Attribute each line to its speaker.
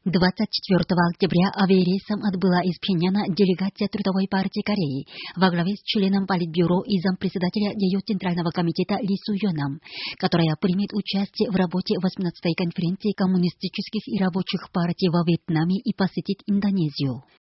Speaker 1: 24 октября авиарейсом отбыла из Пхеньяна делегация Трудовой партии Кореи во главе с членом Политбюро и зампредседателя ее Центрального комитета Ли Суёном, которая примет участие в работе 18-й конференции коммунистических и рабочих партий во Вьетнаме и посетит Индонезию.